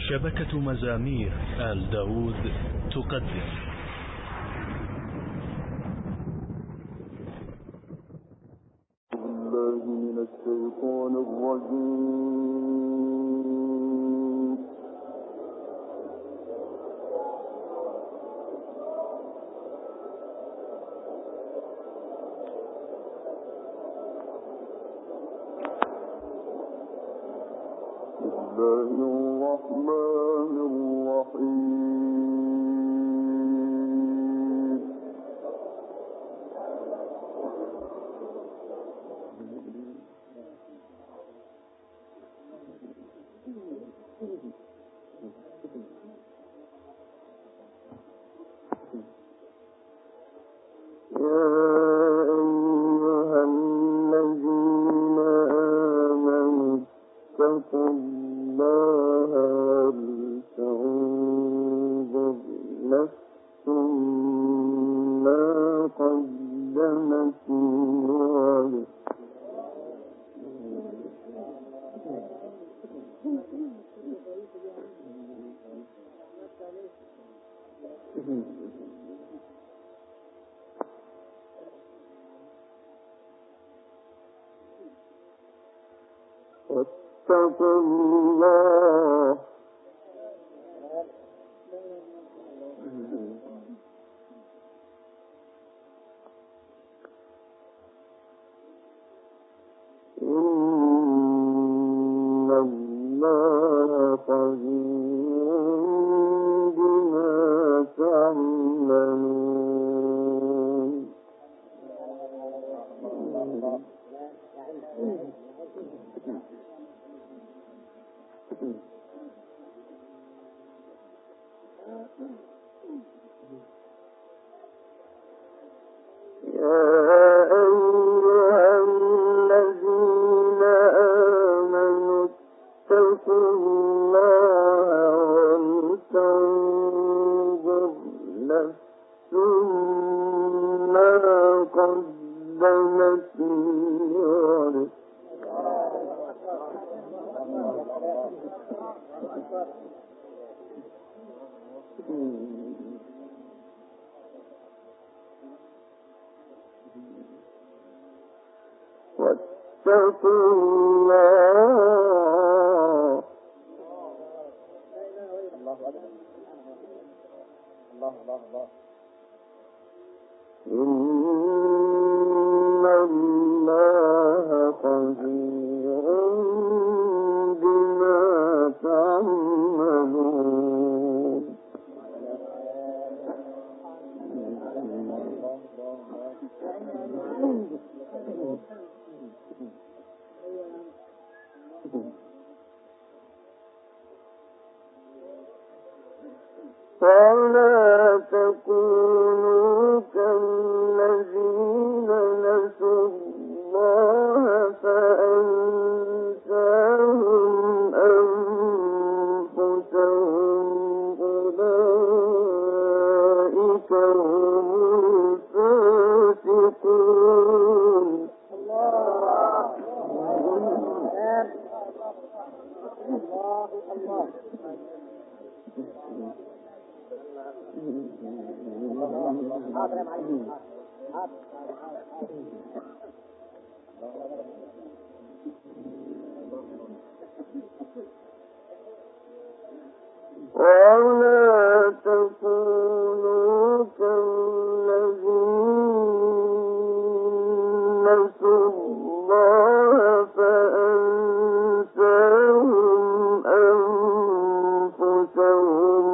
شبكة مزامير آل داود تقدم بالله من الشيطان الرجيم. بسم الله الرحمن الرحيم. واتقوا الله إن الله خبير بما تعملون. يا أيها الذين آمنوا اتقوا الله ولتنظر نفس ما قدمت لغد. واتقوا الله إن الله خبير بما تعملون. ولا تكونوا كالذين نسوا الله فأنساهم أنفسهم أولئك هم الفاسقون. ولا تكونوا كالذين نسوا الله فأنساهم أنفسهم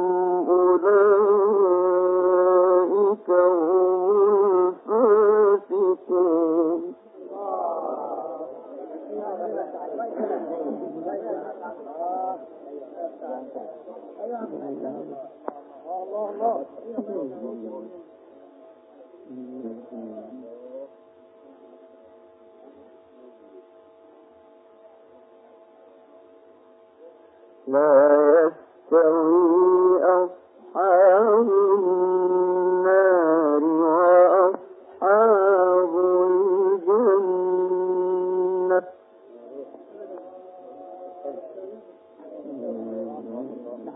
أولئك هم الفاسقون. لا يستوي أصحاب النار وأصحاب الجنة.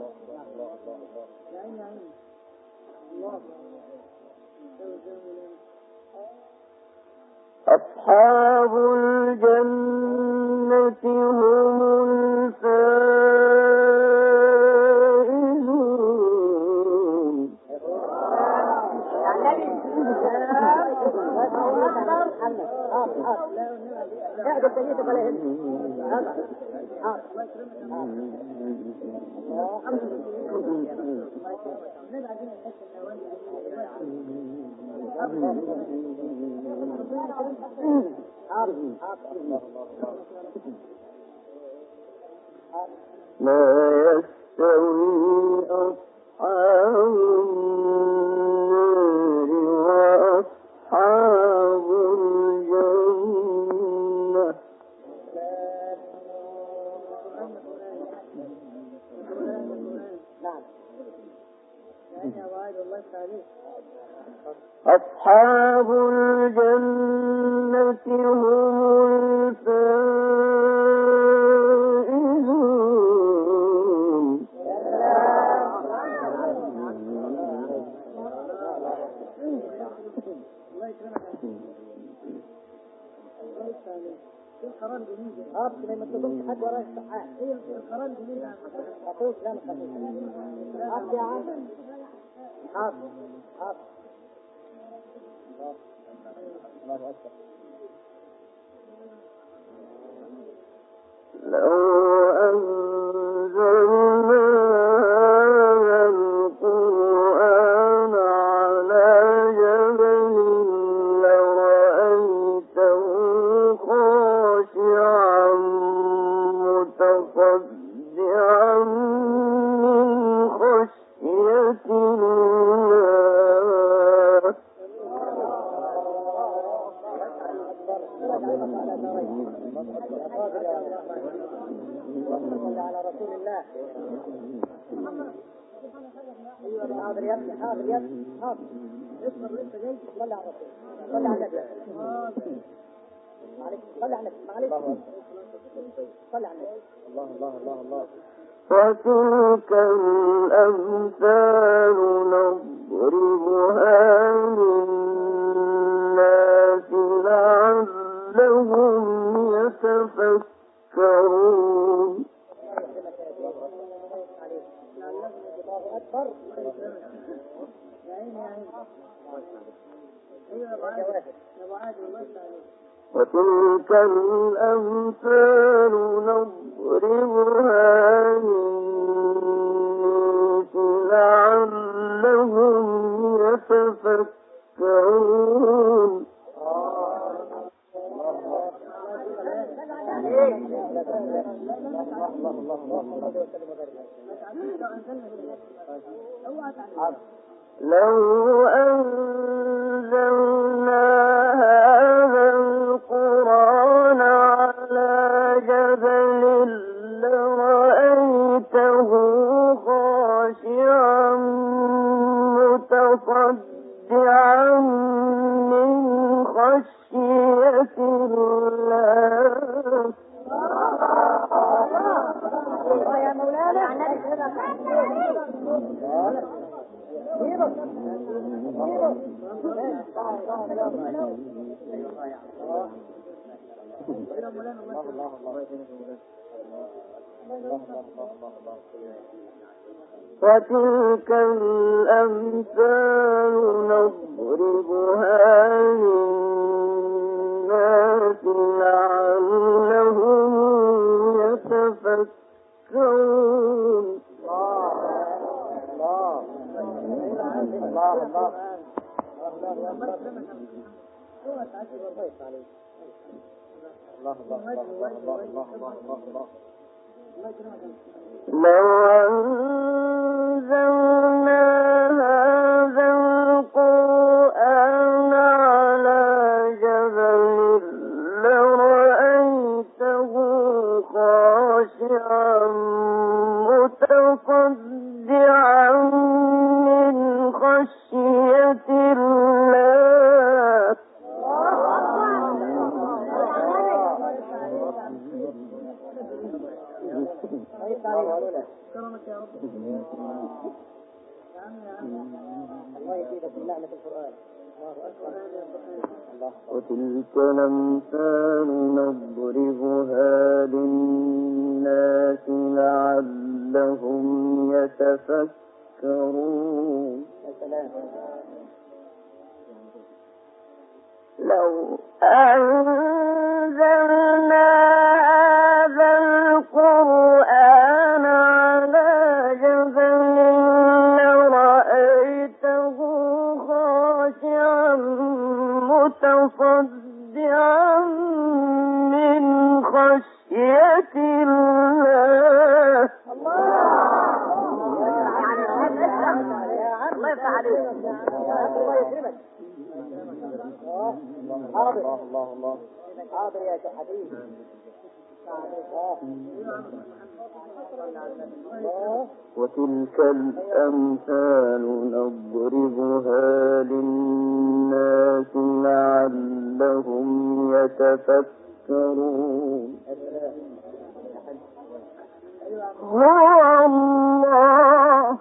ما يستوي أصحاب النار وأصحاب الجنة أصحاب الجنة هم الفائزون القرآن جميل لما تقولش حد وراء الصحاح القرآن جميل أقول لا نقول يا عم حاضر الله أكبر لو أنزلنا هذا القرآن على جبل لرأيته خاشعا متصدعا من خشية الله على رسول الله حاضر يا ابني حاضر اصبر انت جاي صلي على الرسول صلي على النبي معلش صلي على النبي معلش صلي على النبي الله وتلك الأمثال نضربها للناس لعلهم يتفكرون وتلك الأمثال نضربها للناس لعلهم يتفكرون لو أنزلنا هذا القرآن على جبل لرأيته خاشعا متصدعا من خشية الله يا مولانا وتلك الأمثال نضربها للناس لعلهم يتفكرون لو أنزلنا هذا القرآن على جبل لرأيته خاشعا متصدعا من خشية الله كرمك يا رب الله يزيدك من نعمة القرآن وتلك الأمثال نضربها للناس لعلهم يتفكرون لو أنزلنا هذا القرآن الله يكرمك. حاضر الله حاضر يا حبيبي. وتلك الأمثال نضربها للناس لعلهم يتفكرون. هو الله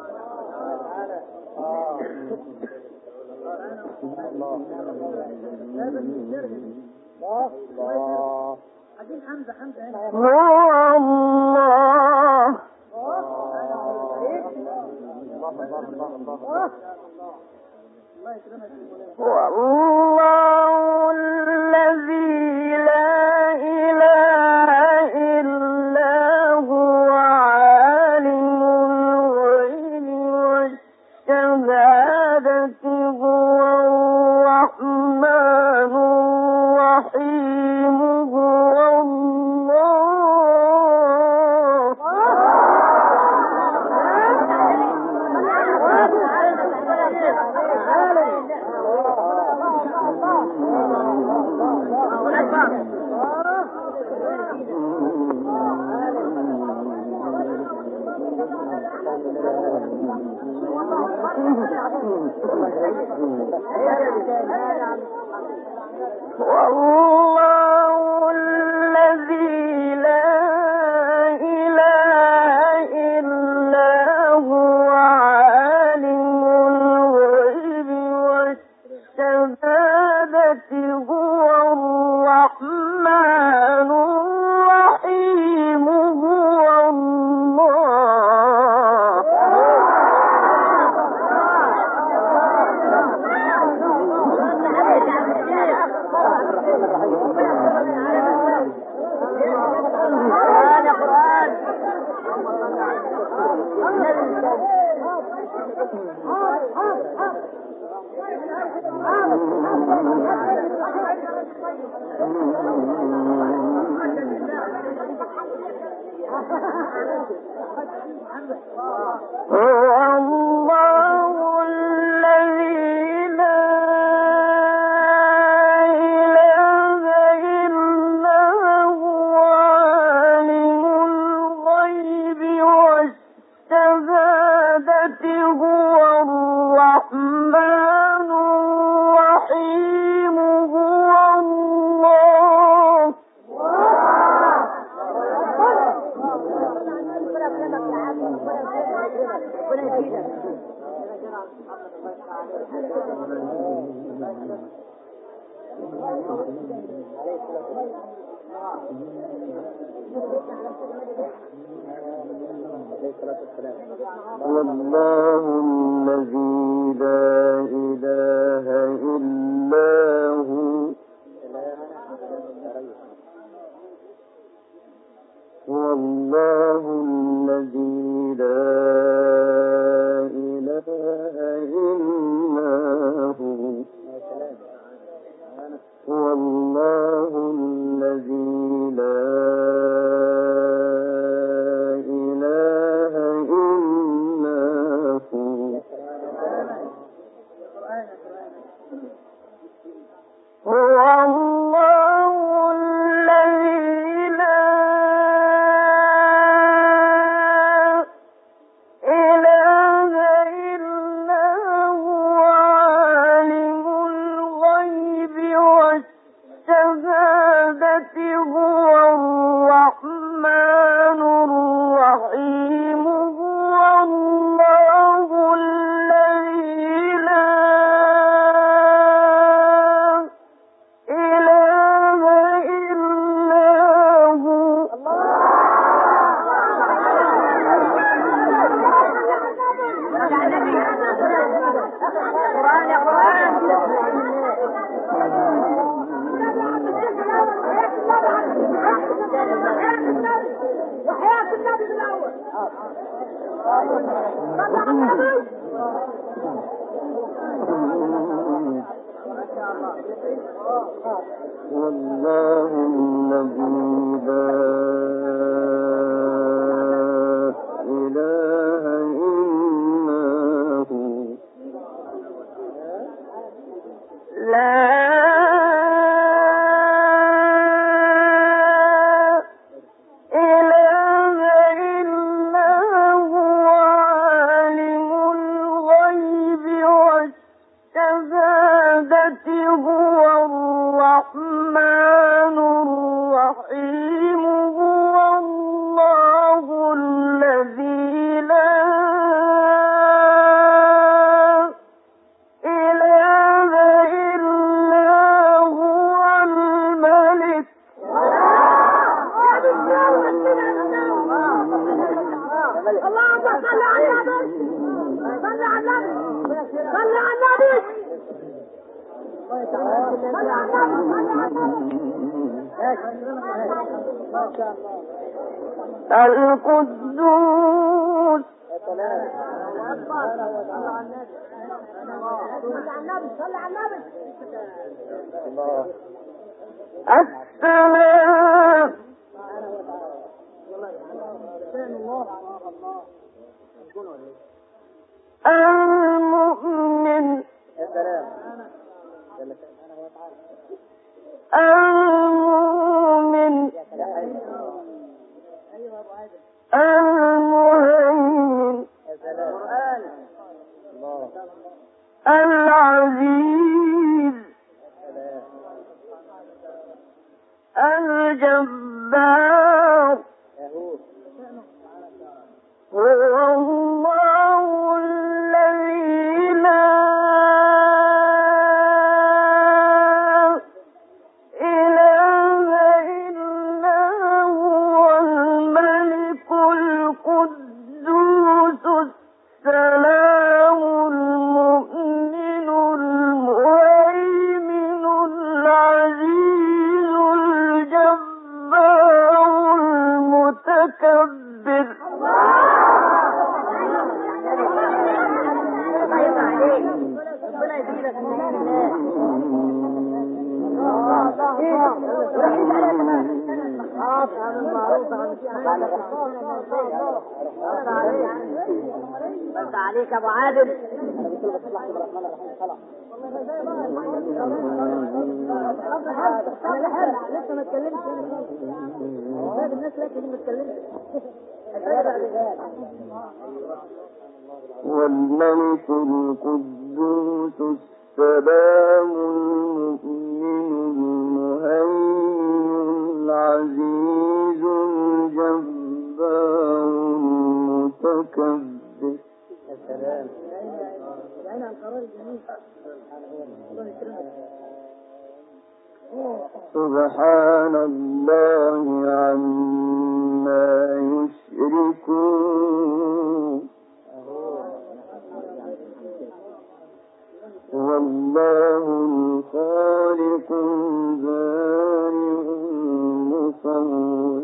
والله الذي لا إله إلا هو عالم الغيب والشهادة هو الرحمن الرحيم هو الله. والله الذي لا إله إلا هو عالم الغيب والشهادة هو الرحمن الرحيم هو الله. هو الله الذي لا إله إلا هو عالم الغيب والشهادة هو الرحمن الرحيم هو الله. والله الذي لا إله إلا هو والله الذي لا إله إلا هو والله الذي لا إله إلا هو هو الله الذي لا إله إلا هو عالم الغيب والشهادة هو الرحمن الرحيم هو الله الذي لا إله إلا هو. قرآن يا قرآن. وحياة النبي بالأول. والله الذي لا إله إلا هو اللهم صل على النبي صل على النبي صل على النبي صل على النبي القدوس السلام المؤمن المؤمن المهيمن العزيز الجبار هو الله الذي لا إله إلا هو الملك القدوس السلام المؤمن المهيمن العزيز الجبار المتكبر بس عليك ابو عادل لسه ما اتكلمتش الناس لكن ما اتكلمتش والملك القدوس السلام المؤمن المهيمن العزيز الجبار المتكبر. السلام. سبحان الله عما يشركون. هو الله الخالق البارئ المصور.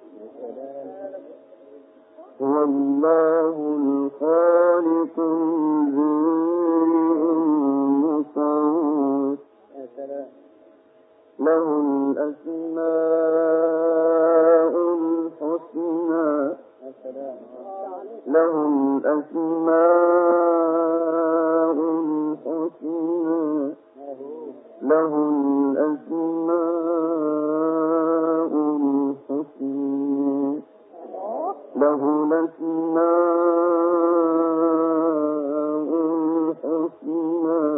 هو الله الخالق البارئ المصور. له الأسماء الحسنى. له الأسماء الحسنى. له الأسماء الحسنى. له الأسماء الحسنى.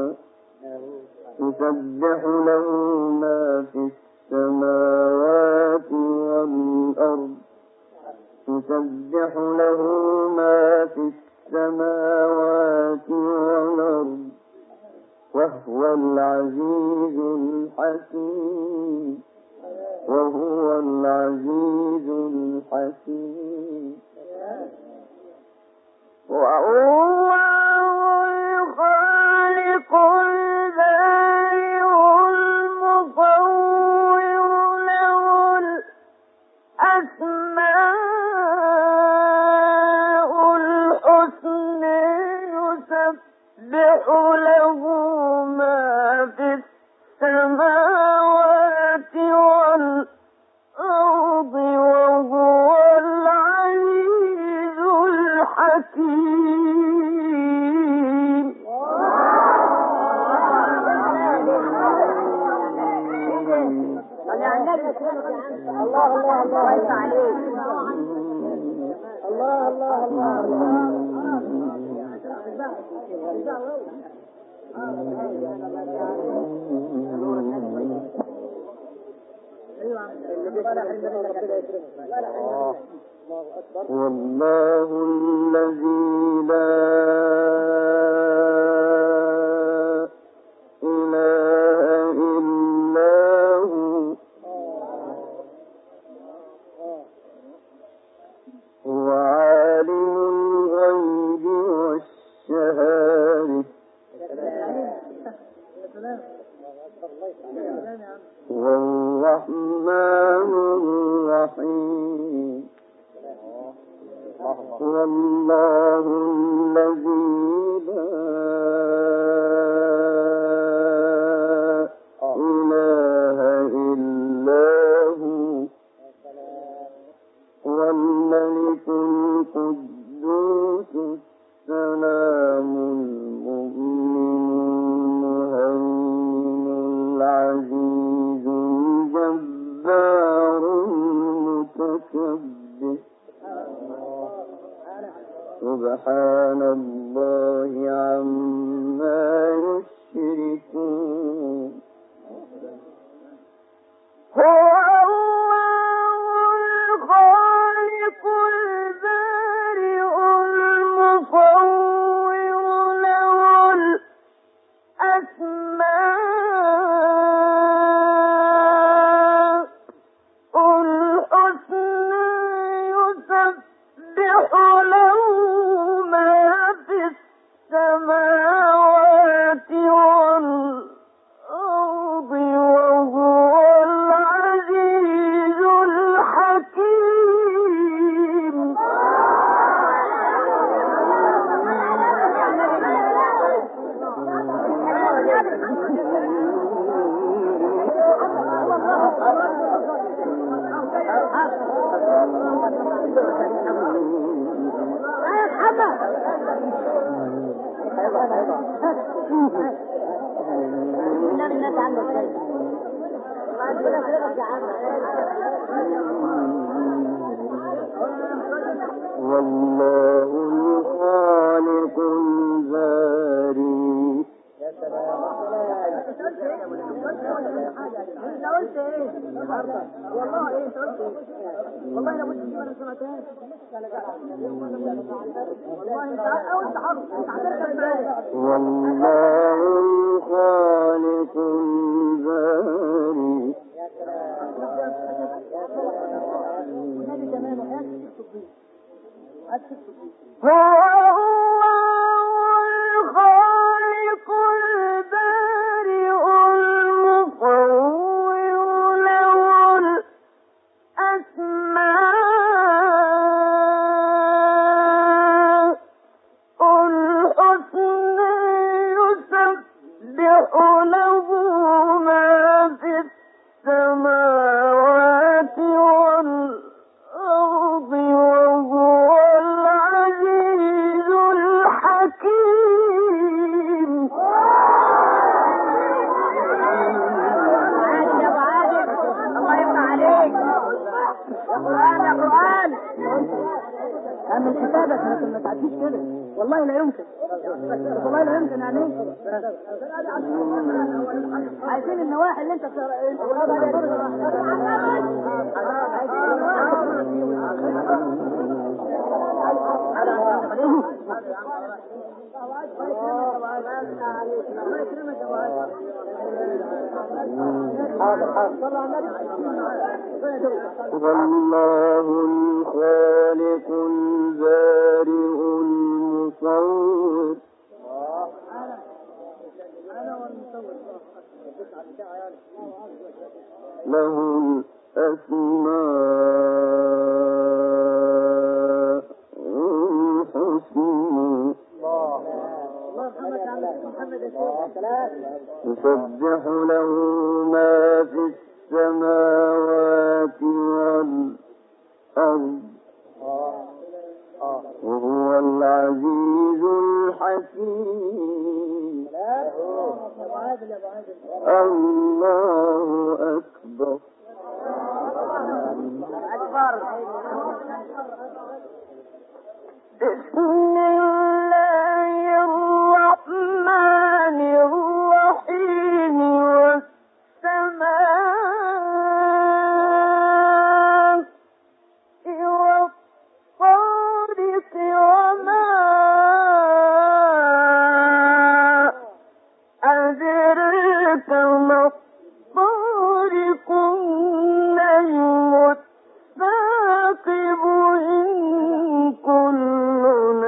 يسبح له ما في السماوات والأرض. يسبح له ما في السماوات والأرض وهو العزيز الحكيم. وهو العزيز الحكيم. والله الخالق البارئ المصور. له الأسماء الحسنى. يسبح له ما في السماوات والأرض وهو العزيز الحكيم. الله الله الله عليك. الله الله الله والله الذي لا إله إلا هو عالم والله الذي لا إله إلا هو والملك القدوس السلام المؤمن المهيمن العزيز الجبار المتكبر سبحان الله عما يشركون. هو والله الخالق الباري. والله انا قلت كده سنتين والله انت اول تحرك انت هتركب معايا. والله الخالق الباري. النبي كمان هو الخالق البارئ المصور له الأسماء الحسنى يسبح له ما في السماوات والأرض وهو العزيز الحكيم. يا ابو عادل الله يفتح عليك يا قرآن يا قرآن. من حسابك ما تعديش كده والله لا يمكن والله لا يمكن يعني. عايزين النواحي اللي انت والله الخالق البارئ المصور له الأسماء الحسنى يسبح له ما في السماوات والأرض وهو العزيز الحكيم. الله أكبر. بسم الله الرحمن الرحيم. والسماء والطارق وما أدرك ما الطارق النجم الثاقب إن كل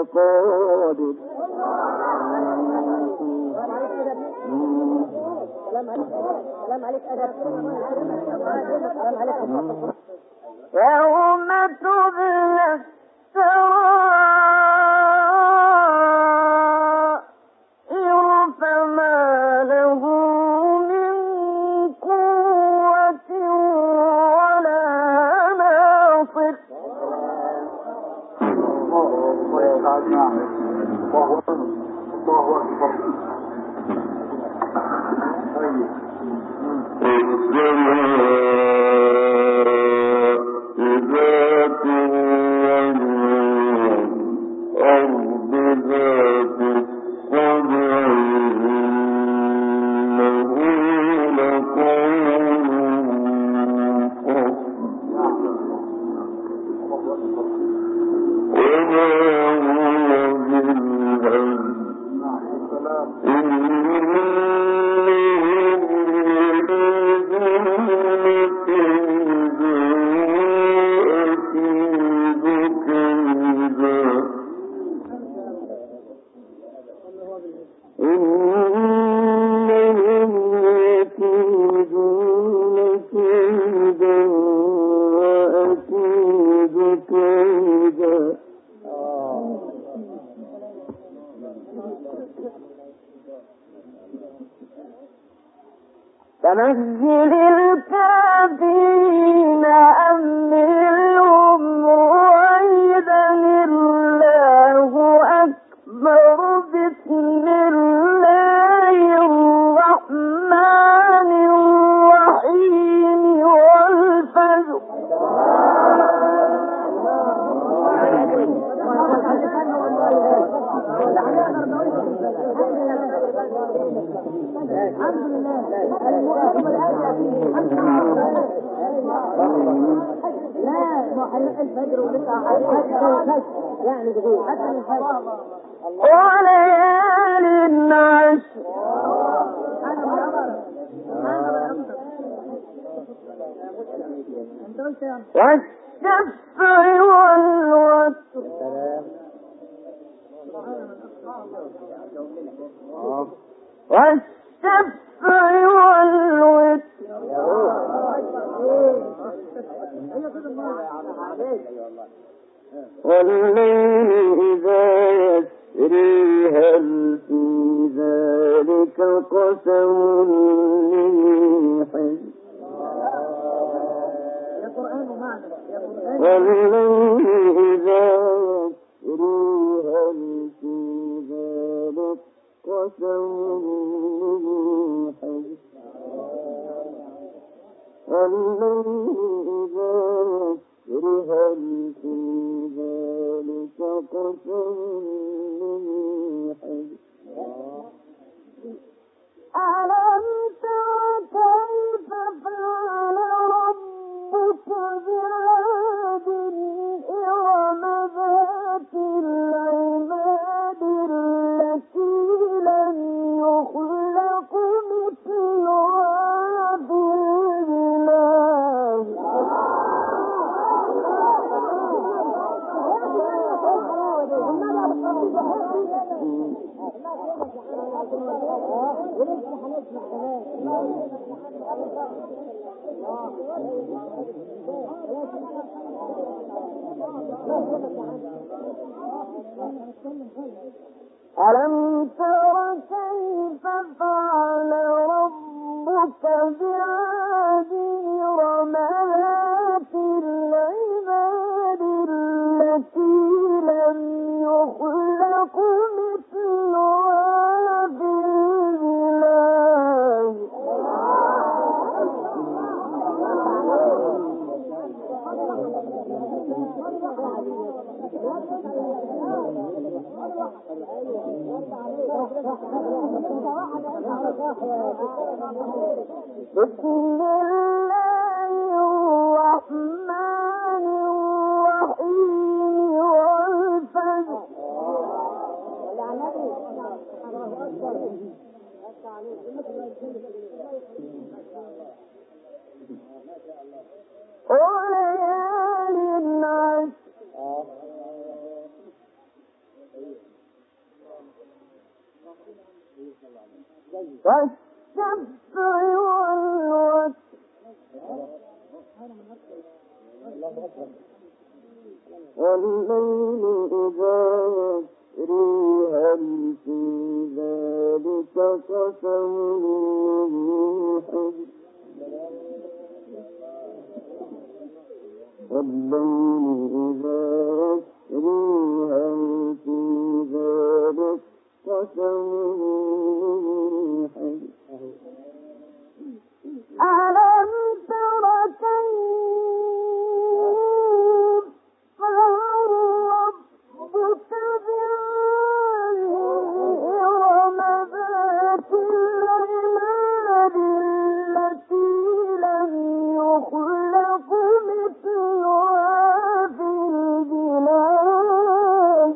لقادر. سلام عليك أدب. سلام عليك. يوم تبلى السرائر فما له من قوة ولا ناصر. فمهل الكافرين أمهلهم رويدا. الله أكبر. بسم الله الرحمن الرحيم والفجر. الحمد لله. لا محل الفجر ولسه يعني دقيقة حتى الفجر. وليال عشر. والشفع والوتر. والشفع والوتر. والليل إذا يسري هل في ذلك قسم لذي حجر. والليل إذا يسري هل في ذلك قسم لذي حجر. والليل إذا يسري هل في ذلك قسم لذي حجر. ألم تر كيف فعل ربك بعاد إرم ذات العماد التي لم يخلق مثلها في البلاد. ألم تر كيف فعل ربك بعاد إرم ذات العماد التي لم يخلق مثلها في البلاد. بسم الله الرحمن الرحيم والفجر. وليال عشر. والشفع والوتر والليل إذا يسري هل في ذلك قسم لذي حجر والليل إذا يسري هل في ذلك قسم لذي حجر ألم تر كيف فعل ربك بإرم ذات العماد التي لم يخلق مثلها في البلاد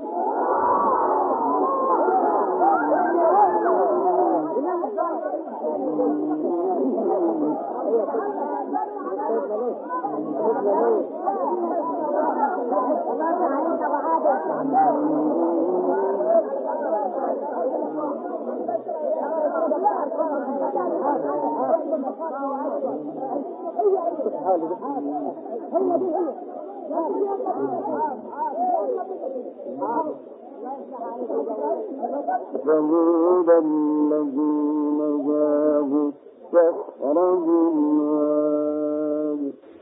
ثمود الذين جابوا الصخر بالواد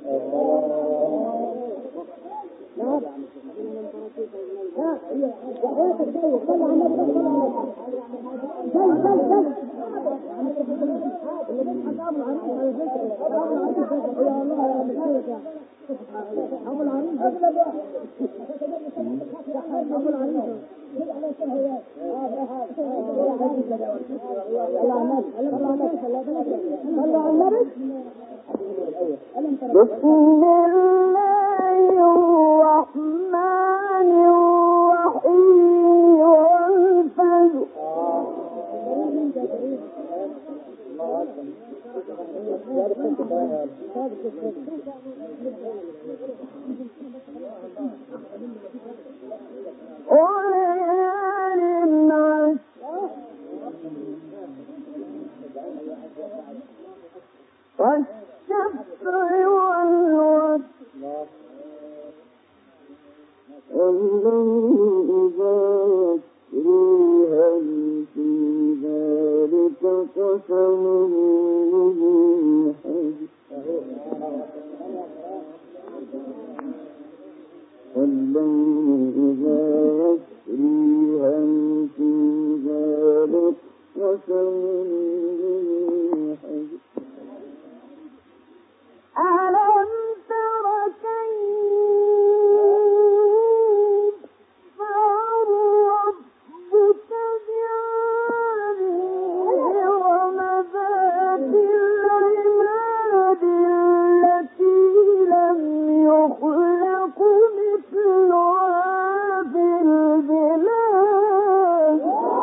بسم الله الرحمن الرحيم والفجر وليال عشر والشفع والوتر والليل إذا يسري هل في ذلك قسم لذي حجر والليل إذا يسري هل في ذلك قسم لذي حجر ألم تر كيف فعل ربك بعاد إرم ذات العماد التي لم يخلق مثلها في البلاد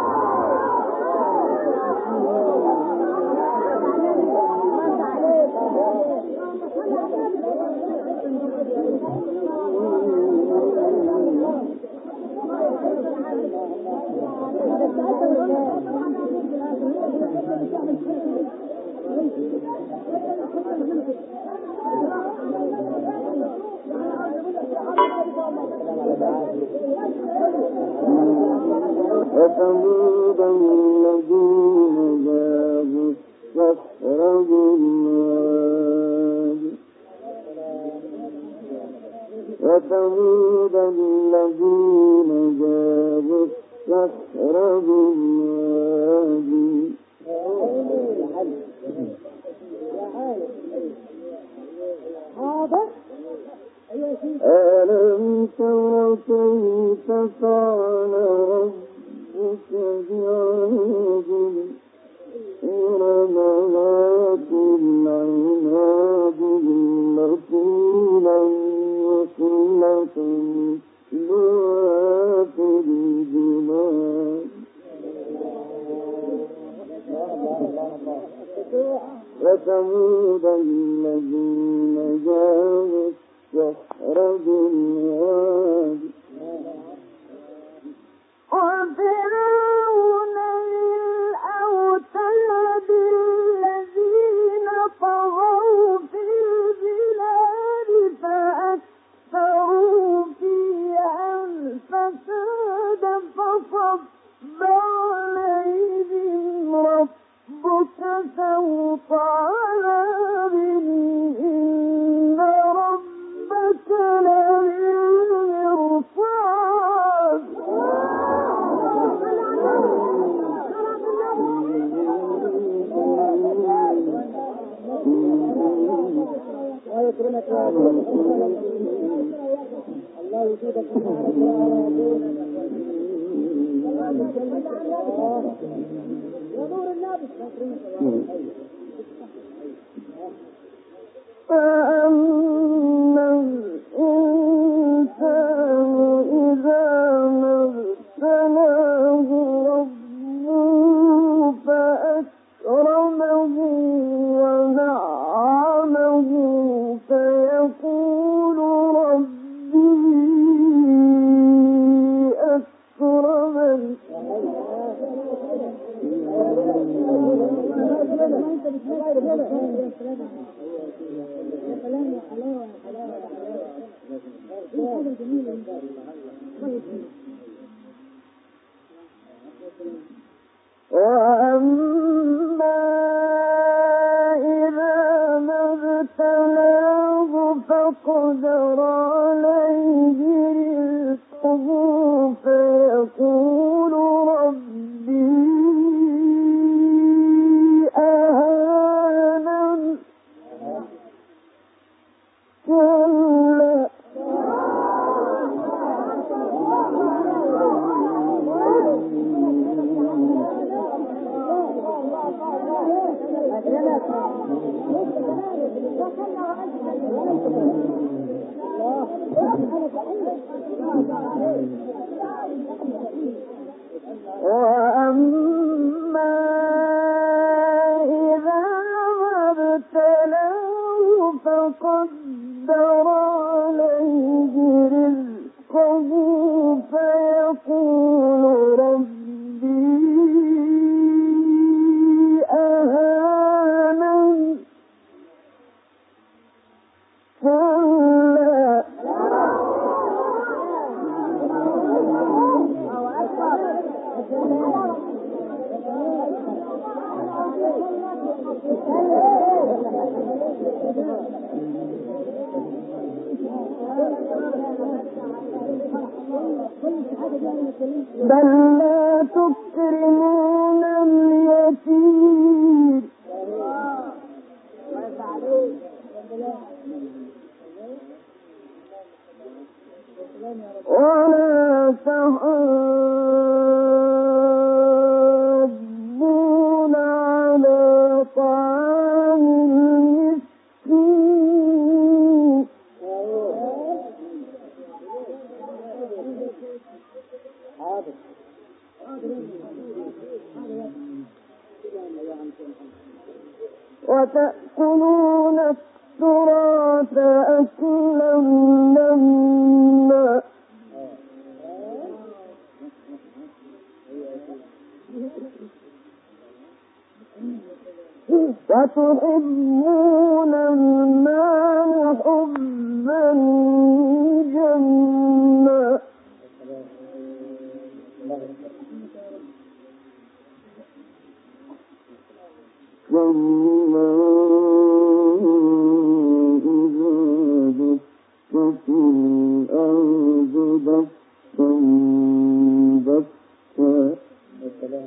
وثمود الذين جابوا الصخر بالواد وثمود الذين جابوا الصخر بالواد ألم تر كيف فعل ربك بعاد إرم ذات العماد التي لم يخلق مثلها في البلاد وثمود الذين جابوا الصخر بالواد وفرعون ذي عذاب إن ربك لبالمرصاد ويكرمك يا رب. الله يزيدك من ونور النبي. فأما الإنسان إذا ما ابتلاه ربه فأكرمه ونعمه فيقول ربي أكرمن وأما إذا ما ابتلاه فقدر عليه رزقه فيقول ربي أهانن كلا وأما إذا ما ابتلاه فقدر عليه رزقه فيقول ربي أهانن كلا بل لا تكرمون اليتيم ولا تحاضون على طعام المسكين وتأكلون التراث أكلا لما وتحبون المال حبا جما ثم إذا دكت الأرض دكا دكا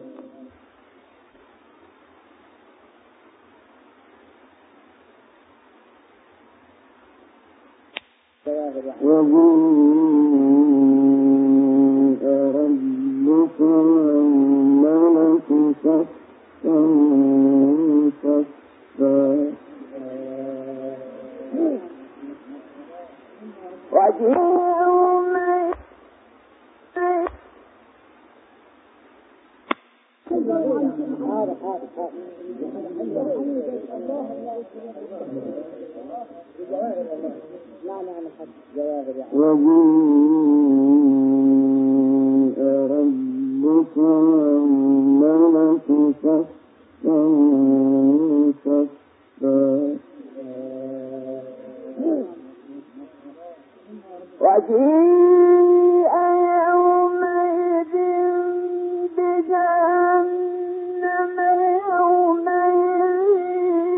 وجيء ربك والملك صفا صفا وجيء ربك والملك صفا صفا وجيء يومئذ بجهنم يومئذ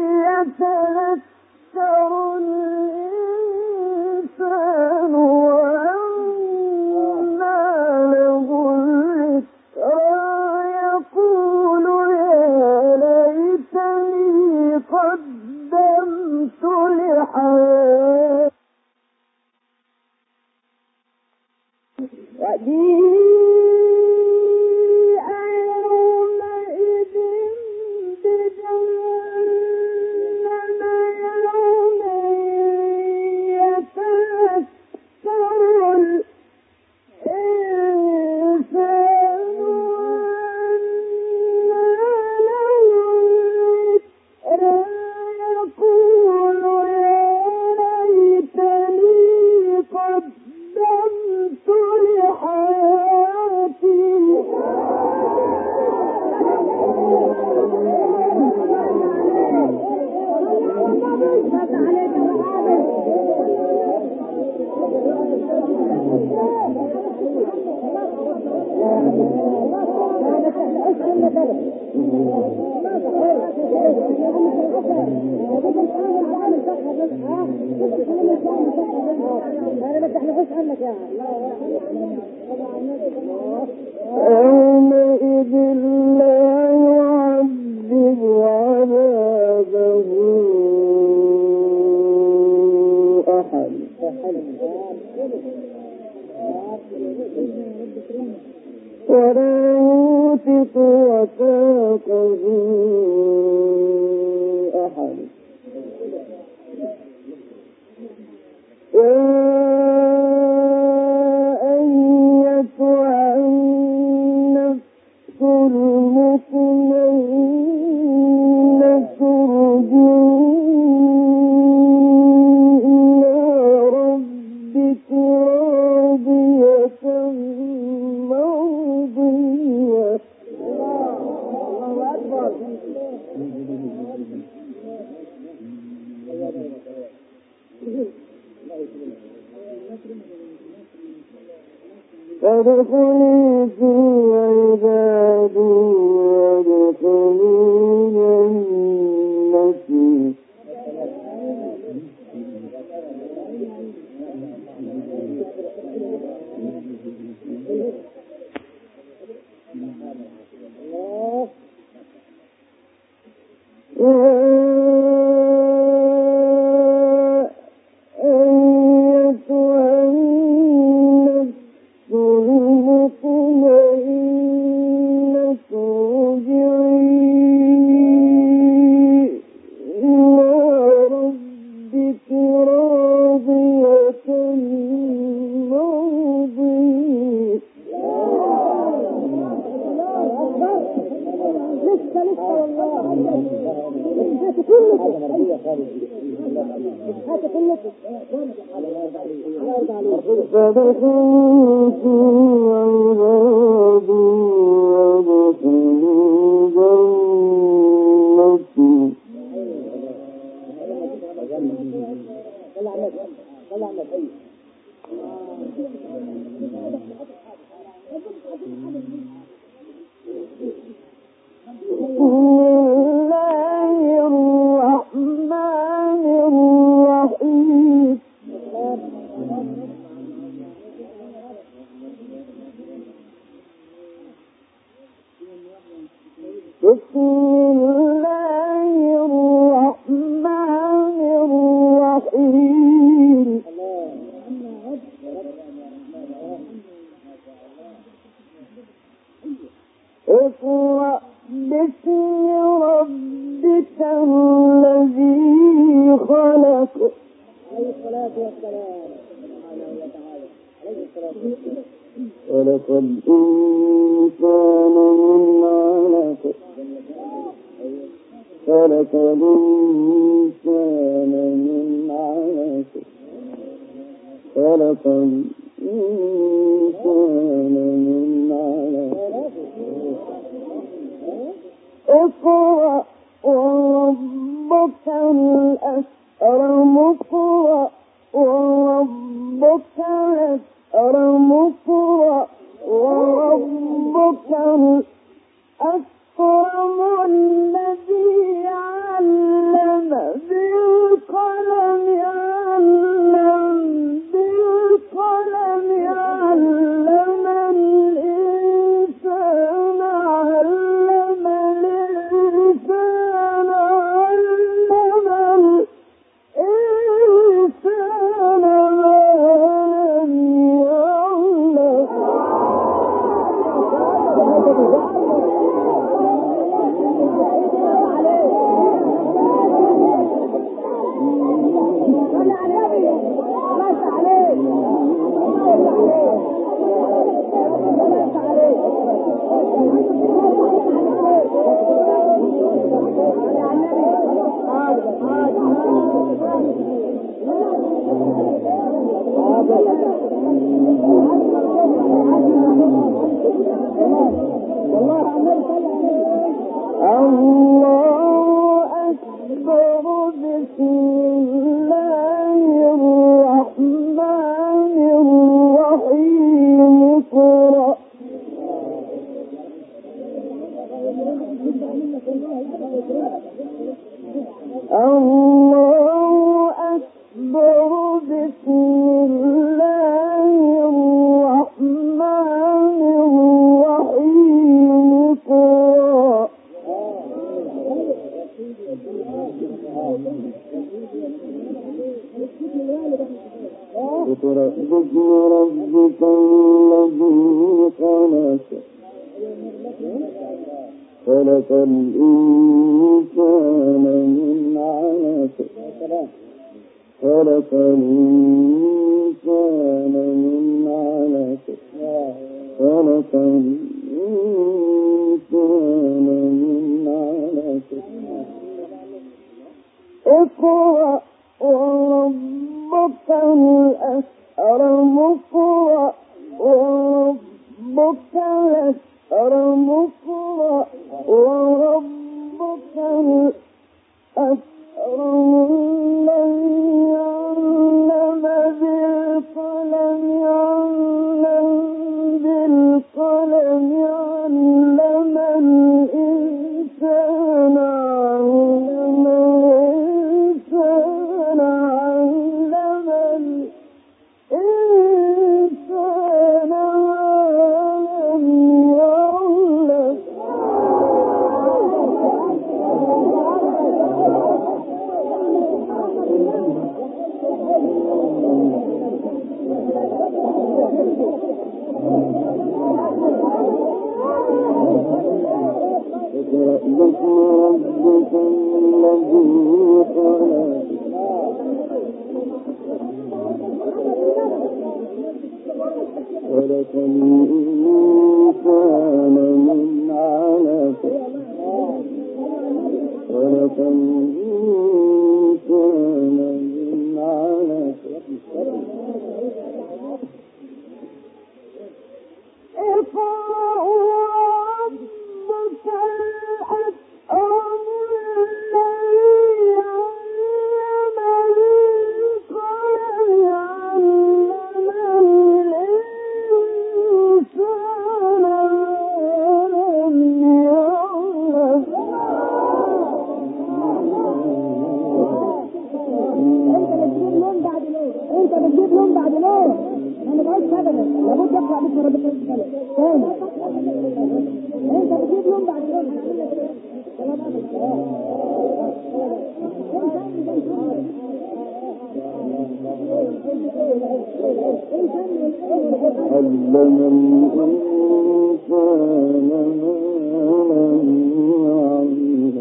يومئذ لا يعذب عذابه أحد ولا يوثق وثاقه أحد يا أيتها النفس المطمئنة ارجعي إلى ربك راضية مرضية فادخلي في عبادي وادخلي جنتي فادخلوا في عبادي وادخلوا جنتي بسم الله الرحمن الرحيم اقرأ باسم ربك الذي خلق خلق الإنسان من علق خلق الإنسان من علق خلق الإنسان من علق اقرأ وربك الأكرم اقرأ وربك الأكرم اقرأ وربك الأكرم الذي علم بالقلم علم الإنسان علم الإنسان الله أكبر. بسم الله الرحمن الرحيم. قرأ اقرأ باسم ربك الذي خلق. خلق الإنسان من علق. خلق الإنسان من علق. خلق الإنسان من علق. اقرأ وربك الأكرم. اقرأ وربك الأكرم. اقرأ وربك الأكرم الذي علم بالقلم. علم بالقلم. علم الإنسان. علم الإنسان. علم الإنسان ما لم يعلم. اقرأ باسم ربك الذي خلق. خلق الإنسان من علق. خلق الإنسان من علق. اقرأ وربك الأكرم الذي علم بالقلم. علم الإنسان ما لم يعلم. انت بتجيب لون بعد لون. ما نبقاش ابدا، لابد يقرا باسم ربك الذي خلق. انت بتجيب لون بعد لون. علم الإنسان ما لم يعلم.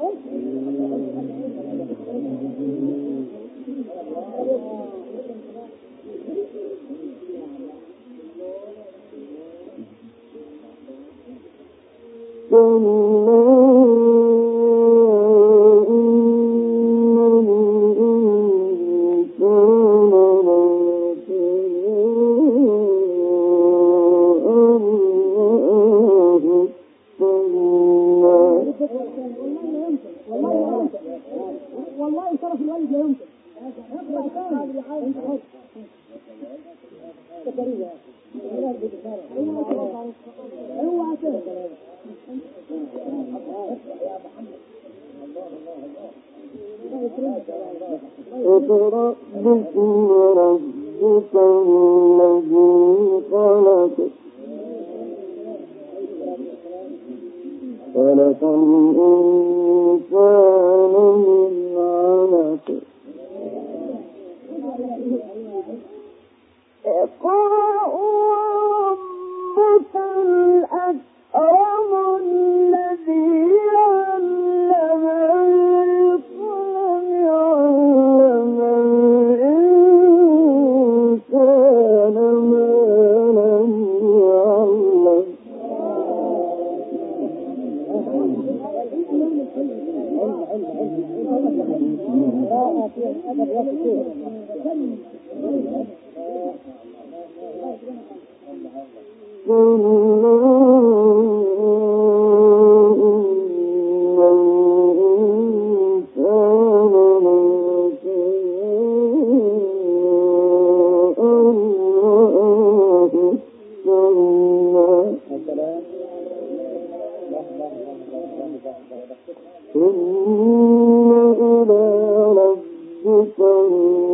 والله شرف الوالد لا يمكن. اقرأ باسم ربك الذي خلق. خلق الإنسان من علق. اقرأ وربك الأكرم الذي علم بالقلم. علم الإنسان ما لم يعلم. إن إلى الله